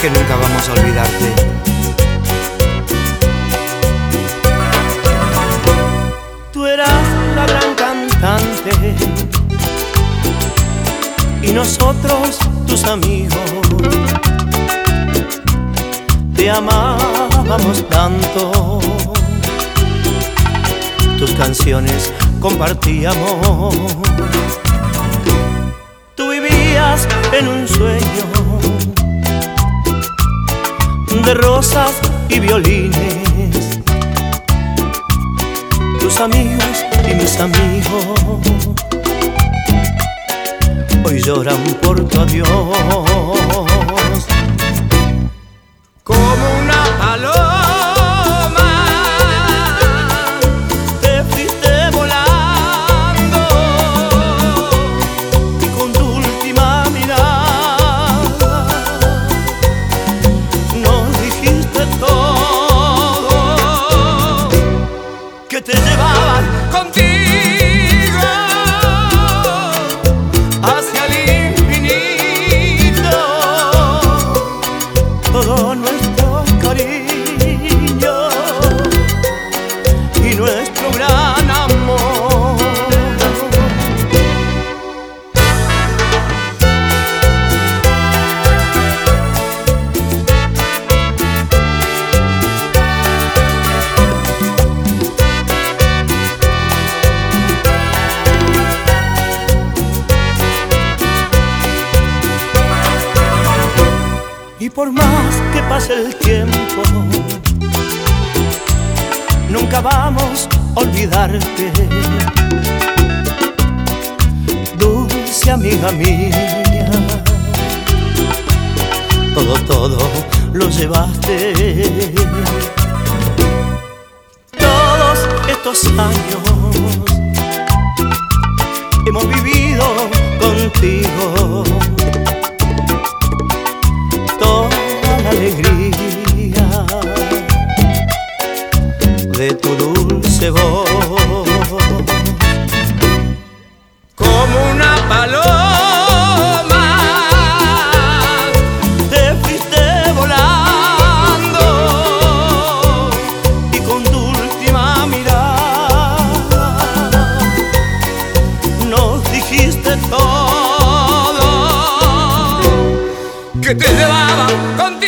que nunca vamos a olvidarte. Tú eras la gran cantante y nosotros tus amigos. Te amábamos tanto, tus canciones compartíamos. Tú vivías en un sueño de rosas y violines. Tus amigos y mis amigos hoy lloran por tu adiós. Como una paloma te fuiste volando y con tu última mirada nos dijiste todo, que te llevaban contigo hacia el infinito. Todo nuestro cariño y nuestro gran amor. Y por más que pase el tiempo, nunca vamos a olvidarte, dulce amiga mía. Todo lo llevaste. Todos estos años hemos vivido contigo toda la alegría de tu dulce voz. Como una paloma te fuiste volando y con tu última mirada nos dijiste todo, que te llevaba contigo